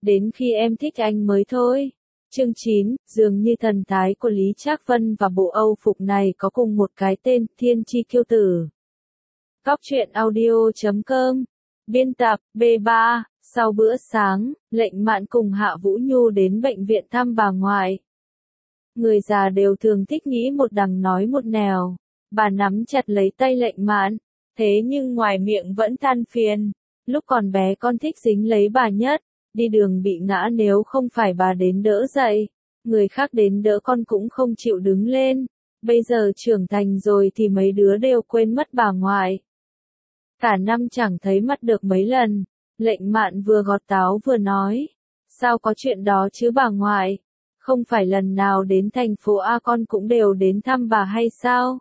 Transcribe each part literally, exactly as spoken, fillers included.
đến khi em thích anh mới thôi. Chương chín, dường như thần thái của Lý Trác Vân và bộ Âu phục này có cùng một cái tên, Thiên Chi Kiêu Tử. Góc truyện audio chấm com. Biên tập, B ba. Sau bữa sáng, Lệnh Mạn cùng Hạ Vũ Nhu đến bệnh viện thăm bà ngoại. Người già đều thường thích nghĩ một đằng nói một nẻo. Bà nắm chặt lấy tay Lệnh Mạn, thế nhưng ngoài miệng vẫn than phiền. Lúc còn bé con thích dính lấy bà nhất, đi đường bị ngã nếu không phải bà đến đỡ dậy, người khác đến đỡ con cũng không chịu đứng lên. Bây giờ trưởng thành rồi thì mấy đứa đều quên mất bà ngoại. Cả năm chẳng thấy mặt được mấy lần. Lệnh Mạn vừa gọt táo vừa nói, sao có chuyện đó chứ bà ngoại, không phải lần nào đến thành phố A con cũng đều đến thăm bà hay sao?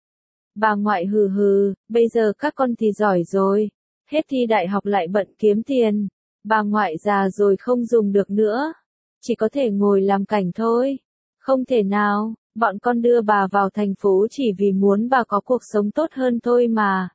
Bà ngoại hừ hừ, bây giờ các con thì giỏi rồi, hết thi đại học lại bận kiếm tiền, bà ngoại già rồi không dùng được nữa, chỉ có thể ngồi làm cảnh thôi. Không thể nào, bọn con đưa bà vào thành phố chỉ vì muốn bà có cuộc sống tốt hơn thôi mà.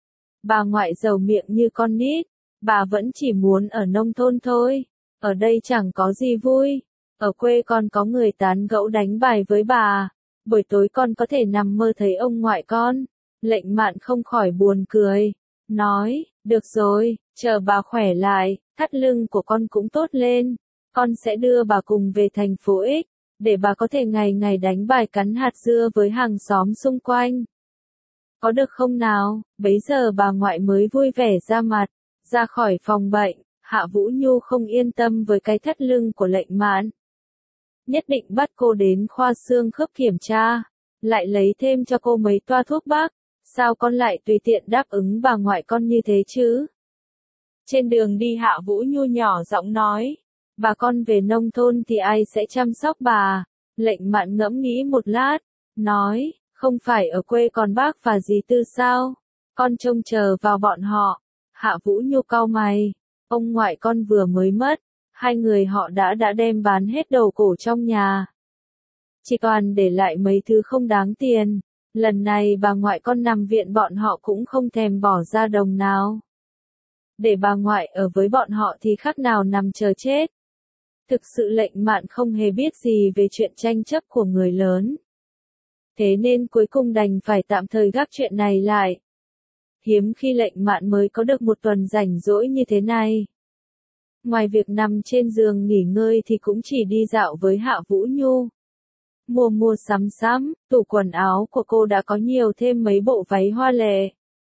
Bà ngoại giàu miệng như con nít. Bà vẫn chỉ muốn ở nông thôn thôi, ở đây chẳng có gì vui, ở quê con có người tán gẫu đánh bài với bà, buổi tối con có thể nằm mơ thấy ông ngoại con. Lệnh Mạn không khỏi buồn cười, nói, được rồi, chờ bà khỏe lại, thắt lưng của con cũng tốt lên, con sẽ đưa bà cùng về thành phố X, để bà có thể ngày ngày đánh bài cắn hạt dưa với hàng xóm xung quanh. Có được không nào? Bấy giờ bà ngoại mới vui vẻ ra mặt. Ra khỏi phòng bệnh, Hạ Vũ Nhu không yên tâm với cái thắt lưng của Lệnh Mạn. Nhất định bắt cô đến khoa xương khớp kiểm tra, lại lấy thêm cho cô mấy toa thuốc bắc, sao con lại tùy tiện đáp ứng bà ngoại con như thế chứ? Trên đường đi Hạ Vũ Nhu nhỏ giọng nói, bà con về nông thôn thì ai sẽ chăm sóc bà? Lệnh Mạn ngẫm nghĩ một lát, nói, không phải ở quê còn bác và dì Tư sao? Con trông chờ vào bọn họ. Hạ Vũ Nhu cau mày, ông ngoại con vừa mới mất, hai người họ đã đã đem bán hết đầu cổ trong nhà. Chỉ toàn để lại mấy thứ không đáng tiền, lần này bà ngoại con nằm viện bọn họ cũng không thèm bỏ ra đồng nào. Để bà ngoại ở với bọn họ thì khác nào nằm chờ chết. Thực sự Lệnh Mạn không hề biết gì về chuyện tranh chấp của người lớn. Thế nên cuối cùng đành phải tạm thời gác chuyện này lại. Hiếm khi Lệnh Mạn mới có được một tuần rảnh rỗi như thế này. Ngoài việc nằm trên giường nghỉ ngơi thì cũng chỉ đi dạo với Hạ Vũ Nhu. Mua mua sắm sắm, tủ quần áo của cô đã có nhiều thêm mấy bộ váy hoa lệ.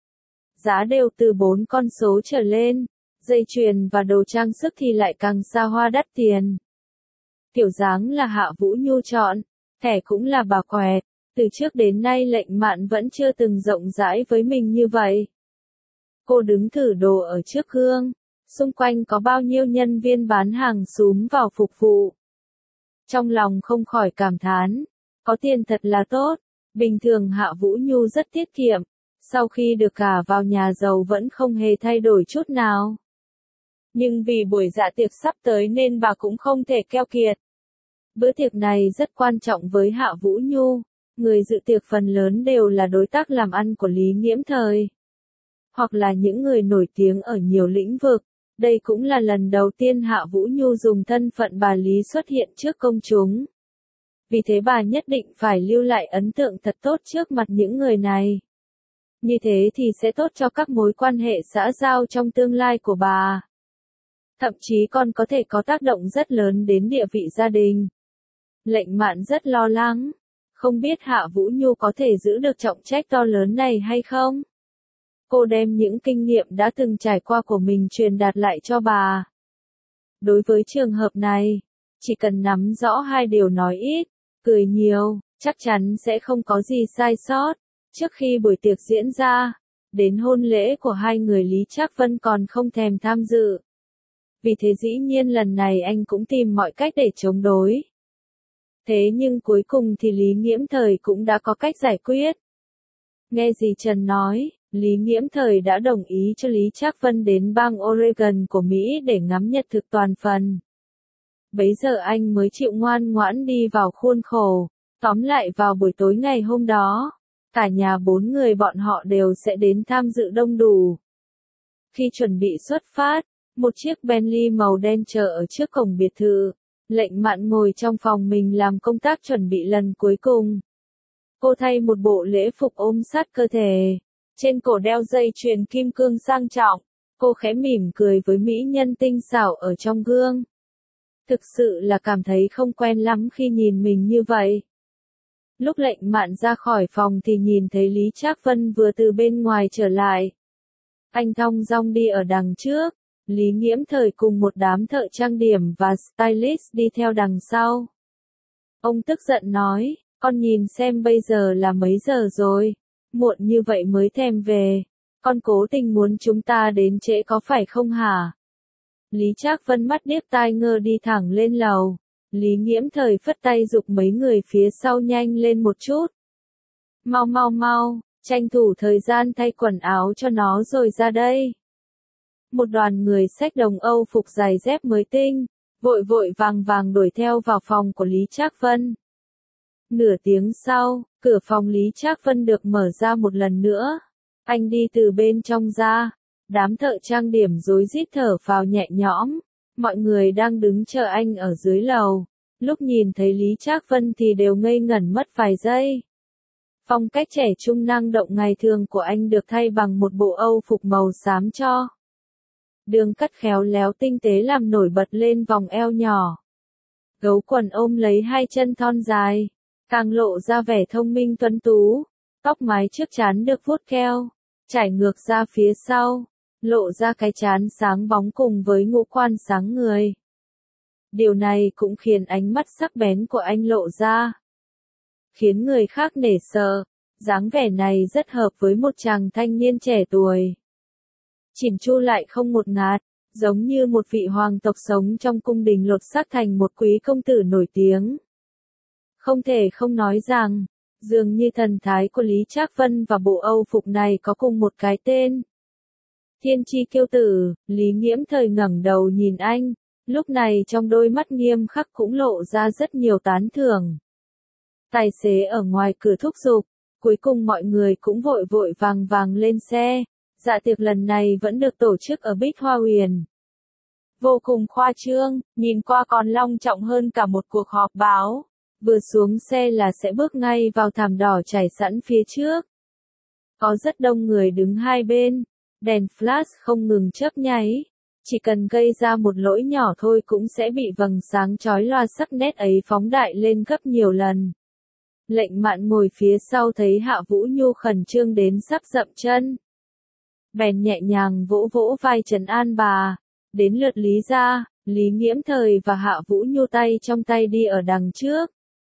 Giá đều từ bốn con số trở lên, dây chuyền và đồ trang sức thì lại càng xa hoa đắt tiền. Kiểu dáng là Hạ Vũ Nhu chọn, thẻ cũng là bà quẹt. Từ trước đến nay Lệnh Mạn vẫn chưa từng rộng rãi với mình như vậy. Cô đứng thử đồ ở trước gương, xung quanh có bao nhiêu nhân viên bán hàng xúm vào phục vụ. Trong lòng không khỏi cảm thán, có tiền thật là tốt, bình thường Hạ Vũ Nhu rất tiết kiệm, sau khi được gả vào nhà giàu vẫn không hề thay đổi chút nào. Nhưng vì buổi dạ tiệc sắp tới nên bà cũng không thể keo kiệt. Bữa tiệc này rất quan trọng với Hạ Vũ Nhu. Người dự tiệc phần lớn đều là đối tác làm ăn của Lý Nghiễm Thời, hoặc là những người nổi tiếng ở nhiều lĩnh vực. Đây cũng là lần đầu tiên Hạ Vũ Nhu dùng thân phận bà Lý xuất hiện trước công chúng. Vì thế bà nhất định phải lưu lại ấn tượng thật tốt trước mặt những người này. Như thế thì sẽ tốt cho các mối quan hệ xã giao trong tương lai của bà. Thậm chí còn có thể có tác động rất lớn đến địa vị gia đình. Lệnh Mạn rất lo lắng. Không biết Hạ Vũ Nhu có thể giữ được trọng trách to lớn này hay không? Cô đem những kinh nghiệm đã từng trải qua của mình truyền đạt lại cho bà. Đối với trường hợp này, chỉ cần nắm rõ hai điều nói ít, cười nhiều, chắc chắn sẽ không có gì sai sót. Trước khi buổi tiệc diễn ra, đến hôn lễ của hai người Lý Trác Vân còn không thèm tham dự. Vì thế dĩ nhiên lần này anh cũng tìm mọi cách để chống đối. Thế nhưng cuối cùng thì Lý Nghiễm Thời cũng đã có cách giải quyết. Nghe dì Trần nói, Lý Nghiễm Thời đã đồng ý cho Lý Trác Vân đến bang Oregon của Mỹ để ngắm nhật thực toàn phần. Bấy giờ anh mới chịu ngoan ngoãn đi vào khuôn khổ. Tóm lại vào buổi tối ngày hôm đó, cả nhà bốn người bọn họ đều sẽ đến tham dự đông đủ. Khi chuẩn bị xuất phát, Một chiếc Bentley màu đen chờ ở trước cổng biệt thự. Lệnh Mạn ngồi trong phòng mình làm công tác chuẩn bị lần cuối cùng. Cô thay một bộ lễ phục ôm sát cơ thể. Trên cổ đeo dây chuyền kim cương sang trọng. Cô khẽ mỉm cười với mỹ nhân tinh xảo ở trong gương. Thực sự là cảm thấy không quen lắm khi nhìn mình như vậy. Lúc Lệnh Mạn ra khỏi phòng thì nhìn thấy Lý Trác Vân vừa từ bên ngoài trở lại. Anh thong dong đi ở đằng trước, Lý Nghiễm Thời cùng một đám thợ trang điểm và stylist đi theo đằng sau. Ông tức giận nói, con nhìn xem bây giờ là mấy giờ rồi, muộn như vậy mới thèm về, con cố tình muốn chúng ta đến trễ có phải không hả? Lý Trác Vân mắt điếc tai ngơ đi thẳng lên lầu. Lý Nghiễm Thời phất tay giục mấy người phía sau nhanh lên một chút. Mau mau mau, tranh thủ thời gian thay quần áo cho nó rồi ra đây. Một đoàn người xách đồng Âu phục giày dép mới tinh, vội vội vàng vàng đuổi theo vào phòng của Lý Trác Vân. Nửa tiếng sau, cửa phòng Lý Trác Vân được mở ra một lần nữa. Anh đi từ bên trong ra, đám thợ trang điểm rối rít thở phào nhẹ nhõm. Mọi người đang đứng chờ anh ở dưới lầu. Lúc nhìn thấy Lý Trác Vân thì đều ngây ngẩn mất vài giây. Phong cách trẻ trung năng động ngày thường của anh được thay bằng một bộ Âu phục màu xám cho. Đường cắt khéo léo tinh tế làm nổi bật lên vòng eo nhỏ. Gấu quần ôm lấy hai chân thon dài, càng lộ ra vẻ thông minh tuấn tú. Tóc mái trước trán được vuốt keo, trải ngược ra phía sau, lộ ra cái trán sáng bóng cùng với ngũ quan sáng người. Điều này cũng khiến ánh mắt sắc bén của anh lộ ra, khiến người khác nể sợ. Dáng vẻ này rất hợp với một chàng thanh niên trẻ tuổi. Chỉn chu lại không một ngạt, giống như một vị hoàng tộc sống trong cung đình lột xác thành một quý công tử nổi tiếng. Không thể không nói rằng, dường như thần thái của Lý Trác Vân và bộ Âu phục này có cùng một cái tên. Thiên chi kiêu tử, Lý Nghiễm Thời ngẩng đầu nhìn anh, lúc này trong đôi mắt nghiêm khắc cũng lộ ra rất nhiều tán thưởng. Tài xế ở ngoài cửa thúc giục, cuối cùng mọi người cũng vội vội vàng vàng lên xe. Dạ tiệc lần này vẫn được tổ chức ở Bích Hoa Huyền. Vô cùng khoa trương, nhìn qua còn long trọng hơn cả một cuộc họp báo. Vừa xuống xe là sẽ bước ngay vào thảm đỏ trải sẵn phía trước. Có rất đông người đứng hai bên, đèn flash không ngừng chớp nháy. Chỉ cần gây ra một lỗi nhỏ thôi cũng sẽ bị vầng sáng chói lòa sắc nét ấy phóng đại lên gấp nhiều lần. Lệnh Mạn ngồi phía sau thấy Hạ Vũ Nhu khẩn trương đến sắp dậm chân. Bèn nhẹ nhàng vỗ vỗ vai trấn an bà. Đến lượt Lý gia, Lý Nghiễm Thời và Hạ Vũ Nhu tay trong tay đi ở đằng trước.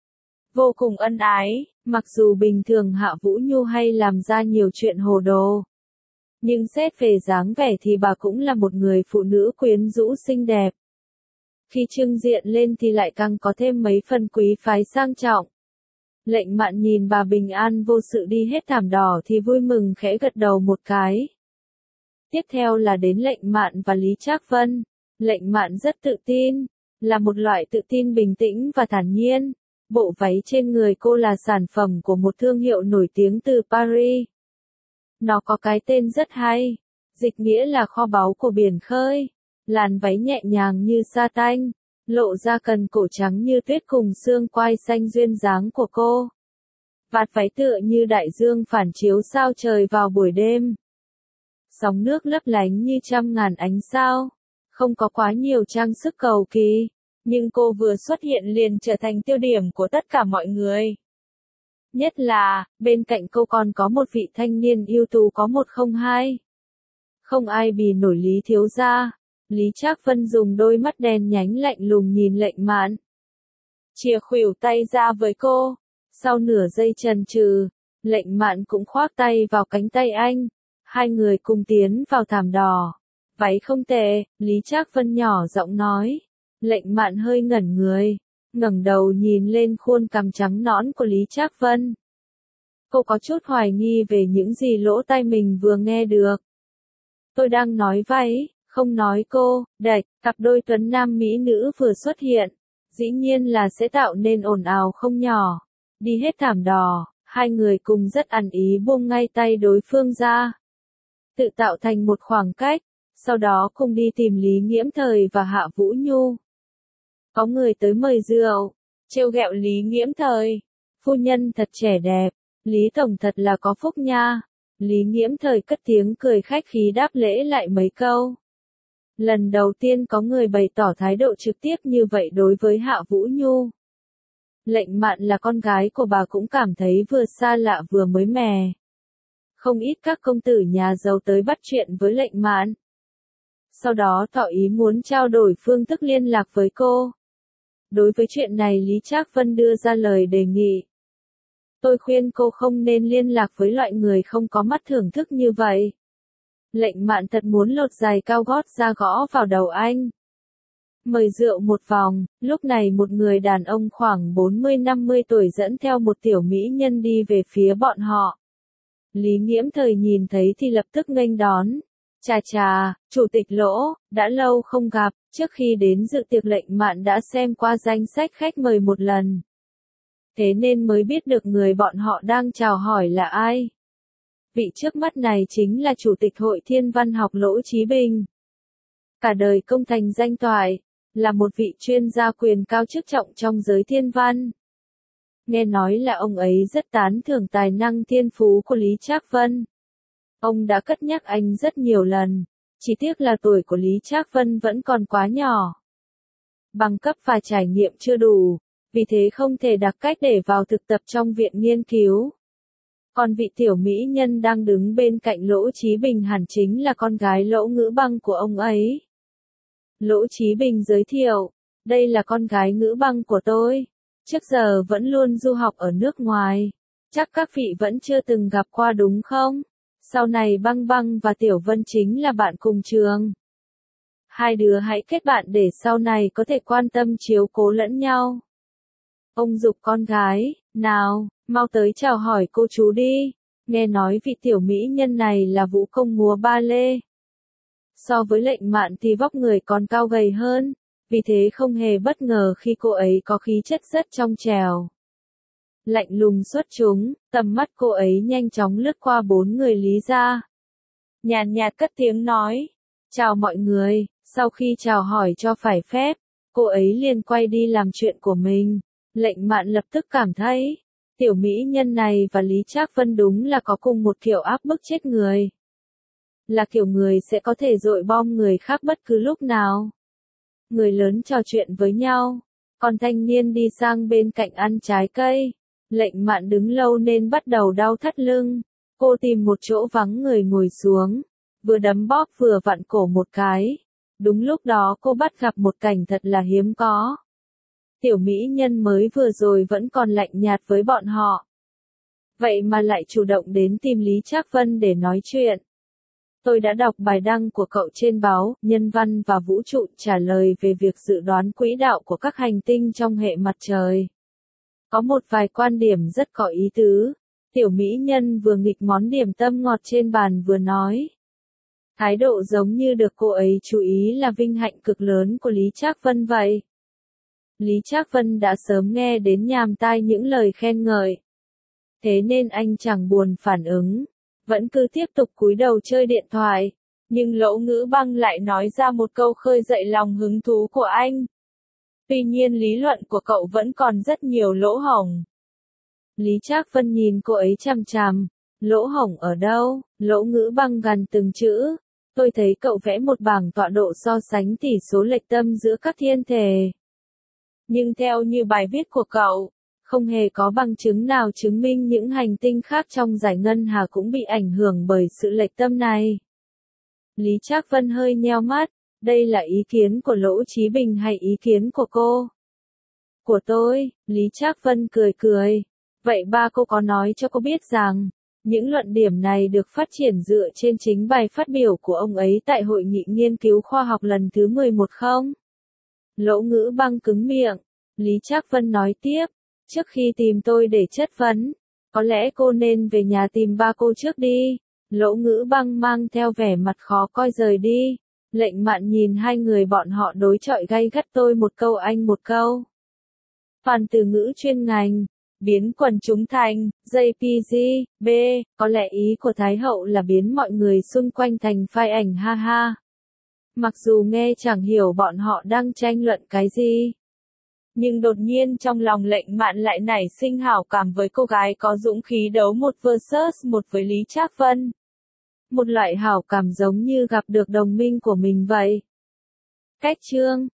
Vô cùng ân ái, mặc dù bình thường Hạ Vũ Nhu hay làm ra nhiều chuyện hồ đồ. Nhưng xét về dáng vẻ thì bà cũng là một người phụ nữ quyến rũ xinh đẹp. Khi trưng diện lên thì lại càng có thêm mấy phần quý phái sang trọng. Lệnh Mạn nhìn bà bình an vô sự đi hết thảm đỏ thì vui mừng khẽ gật đầu một cái. Tiếp theo là đến Lệnh Mạn và Lý Trác Vân. Lệnh Mạn rất tự tin, là một loại tự tin bình tĩnh và thản nhiên. Bộ váy trên người cô là sản phẩm của một thương hiệu nổi tiếng từ Paris. Nó có cái tên rất hay, dịch nghĩa là kho báu của biển khơi. Làn váy nhẹ nhàng như sa tanh, lộ ra cần cổ trắng như tuyết cùng xương quai xanh duyên dáng của cô. Vạt váy tựa như đại dương phản chiếu sao trời vào buổi đêm. Sóng nước lấp lánh như trăm ngàn ánh sao. Không có quá nhiều trang sức cầu kỳ, nhưng cô vừa xuất hiện liền trở thành tiêu điểm của tất cả mọi người. Nhất là, bên cạnh cô còn có một vị thanh niên ưu tú có một không hai. Không ai bì nổi Lý thiếu gia. Lý Trác Vân dùng đôi mắt đen nhánh lạnh lùng nhìn Lệnh Mạn. Chìa khuỷu tay ra với cô. Sau nửa giây chần chừ, Lệnh Mạn cũng khoác tay vào cánh tay anh. Hai người cùng tiến vào thảm đỏ. Váy không tệ, Lý Trác Vân nhỏ giọng nói. Lệnh Mạn hơi ngẩn người, ngẩng đầu nhìn lên khuôn cằm trắng nõn của Lý Trác Vân. Cô có chút hoài nghi về những gì lỗ tai mình vừa nghe được. Tôi đang nói váy, không nói cô. Đạch, cặp đôi tuấn nam mỹ nữ vừa xuất hiện, dĩ nhiên là sẽ tạo nên ồn ào không nhỏ. Đi hết thảm đỏ, hai người cùng rất ăn ý buông ngay tay đối phương ra. Tự tạo thành một khoảng cách, sau đó cùng đi tìm Lý Nghiễm Thời và Hạ Vũ Nhu. Có người tới mời rượu, trêu ghẹo Lý Nghiễm Thời. Phu nhân thật trẻ đẹp, Lý Tổng thật là có phúc nha. Lý Nghiễm Thời cất tiếng cười khách khí đáp lễ lại mấy câu. Lần đầu tiên có người bày tỏ thái độ trực tiếp như vậy đối với Hạ Vũ Nhu. Lệnh Mạn là con gái của bà cũng cảm thấy vừa xa lạ vừa mới mẻ. Không ít các công tử nhà giàu tới bắt chuyện với Lệnh Mạn. Sau đó tỏ ý muốn trao đổi phương thức liên lạc với cô. Đối với chuyện này Lý Trác Vân đưa ra lời đề nghị. Tôi khuyên cô không nên liên lạc với loại người không có mắt thưởng thức như vậy. Lệnh Mạn thật muốn lột giày cao gót ra gõ vào đầu anh. Mời rượu một vòng, lúc này một người đàn ông khoảng bốn mươi năm mươi tuổi dẫn theo một tiểu mỹ nhân đi về phía bọn họ. Lý Nghiễm Thời nhìn thấy thì lập tức nghênh đón. Chà chà, Chủ tịch Lỗ, đã lâu không gặp, trước khi đến dự tiệc Lệnh Mạn đã xem qua danh sách khách mời một lần. Thế nên mới biết được người bọn họ đang chào hỏi là ai. Vị trước mắt này chính là Chủ tịch Hội Thiên Văn học Lỗ Chí Bình. Cả đời công thành danh toại, là một vị chuyên gia quyền cao chức trọng trong giới thiên văn. Nghe nói là ông ấy rất tán thưởng tài năng thiên phú của Lý Trác Vân. Ông đã cất nhắc anh rất nhiều lần, chỉ tiếc là tuổi của Lý Trác Vân vẫn còn quá nhỏ. Bằng cấp và trải nghiệm chưa đủ, vì thế không thể đặt cách để vào thực tập trong viện nghiên cứu. Còn vị tiểu mỹ nhân đang đứng bên cạnh Lỗ Chí Bình hẳn chính là con gái Lỗ Ngữ Băng của ông ấy. Lỗ Chí Bình giới thiệu, đây là con gái Ngữ Băng của tôi, trước giờ vẫn luôn du học ở nước ngoài, chắc các vị vẫn chưa từng gặp qua đúng không? Sau này Băng Băng và Tiểu Vân chính là bạn cùng trường. Hai đứa hãy kết bạn để sau này có thể quan tâm chiếu cố lẫn nhau. Ông giục con gái, nào, mau tới chào hỏi cô chú đi, nghe nói vị tiểu mỹ nhân này là vũ công múa ba lê. So với Lệnh Mạn thì vóc người còn cao gầy hơn, vì thế không hề bất ngờ khi cô ấy có khí chất rất trong trẻo. Lạnh lùng xuất chúng, tầm mắt cô ấy nhanh chóng lướt qua bốn người Lý gia. Nhàn nhạt cất tiếng nói, chào mọi người, sau khi chào hỏi cho phải phép, cô ấy liền quay đi làm chuyện của mình. Lệnh Mạn lập tức cảm thấy, tiểu mỹ nhân này và Lý Trác Vân đúng là có cùng một kiểu áp bức chết người. Là kiểu người sẽ có thể dội bom người khác bất cứ lúc nào. Người lớn trò chuyện với nhau, còn thanh niên đi sang bên cạnh ăn trái cây. Lệnh Mạn đứng lâu nên bắt đầu đau thắt lưng. Cô tìm một chỗ vắng người ngồi xuống, vừa đấm bóp vừa vặn cổ một cái. Đúng lúc đó cô bắt gặp một cảnh thật là hiếm có. Tiểu mỹ nhân mới vừa rồi vẫn còn lạnh nhạt với bọn họ. Vậy mà lại chủ động đến tìm Lý Trác Vân để nói chuyện. Tôi đã đọc bài đăng của cậu trên báo Nhân văn và Vũ trụ trả lời về việc dự đoán quỹ đạo của các hành tinh trong hệ mặt trời. Có một vài quan điểm rất có ý tứ. Tiểu mỹ nhân vừa nghịch món điểm tâm ngọt trên bàn vừa nói. Thái độ giống như được cô ấy chú ý là vinh hạnh cực lớn của Lý Trác Vân vậy. Lý Trác Vân đã sớm nghe đến nhàm tai những lời khen ngợi. Thế nên anh chẳng buồn phản ứng, vẫn cứ tiếp tục cúi đầu chơi điện thoại. Nhưng Lỗ Ngữ Băng lại nói ra một câu khơi dậy lòng hứng thú của anh. Tuy nhiên lý luận của cậu vẫn còn rất nhiều lỗ hổng. Lý Trác Vân nhìn cô ấy chằm chằm. Lỗ hổng ở đâu? Lỗ Ngữ Băng gằn từng chữ. Tôi thấy cậu vẽ một bảng tọa độ so sánh tỷ số lệch tâm giữa các thiên thể. Nhưng theo như bài viết của cậu, không hề có bằng chứng nào chứng minh những hành tinh khác trong giải ngân hà cũng bị ảnh hưởng bởi sự lệch tâm này. Lý Trác Vân hơi nheo mắt, đây là ý kiến của Lỗ Chí Bình hay ý kiến của cô? Của tôi, Lý Trác Vân cười cười. Vậy ba cô có nói cho cô biết rằng, những luận điểm này được phát triển dựa trên chính bài phát biểu của ông ấy tại Hội nghị nghiên cứu khoa học lần thứ mười một không? Lỗ Ngữ Băng cứng miệng. Lý Trác Vân nói tiếp, trước khi tìm tôi để chất vấn, có lẽ cô nên về nhà tìm ba cô trước đi. Lỗ Ngữ Băng mang theo vẻ mặt khó coi rời đi. Lệnh Mạn nhìn hai người bọn họ đối chọi gay gắt, tôi một câu anh một câu. Phản từ ngữ chuyên ngành, biến quần chúng thành jê pê giê, B, có lẽ ý của Thái Hậu là biến mọi người xung quanh thành file ảnh ha ha. Mặc dù nghe chẳng hiểu bọn họ đang tranh luận cái gì. Nhưng đột nhiên trong lòng Lệnh Mạn lại nảy sinh hảo cảm với cô gái có dũng khí đấu một versus một với Lý Trác Vân. Một loại hảo cảm giống như gặp được đồng minh của mình vậy. Cách chương